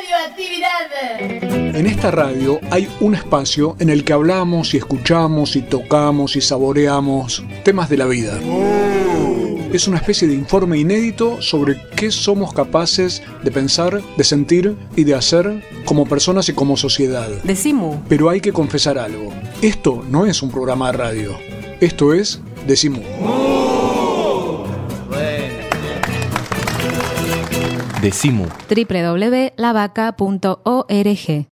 radioactividad. En esta radio hay un espacio en el que hablamos y escuchamos y tocamos y saboreamos temas de la vida. Es una especie de informe inédito sobre qué somos capaces de pensar, de sentir y de hacer como personas y como sociedad. Decimu. Pero hay que confesar algo. Esto no es un programa de radio. Esto es Decimu. Decimu. www.lavaca.org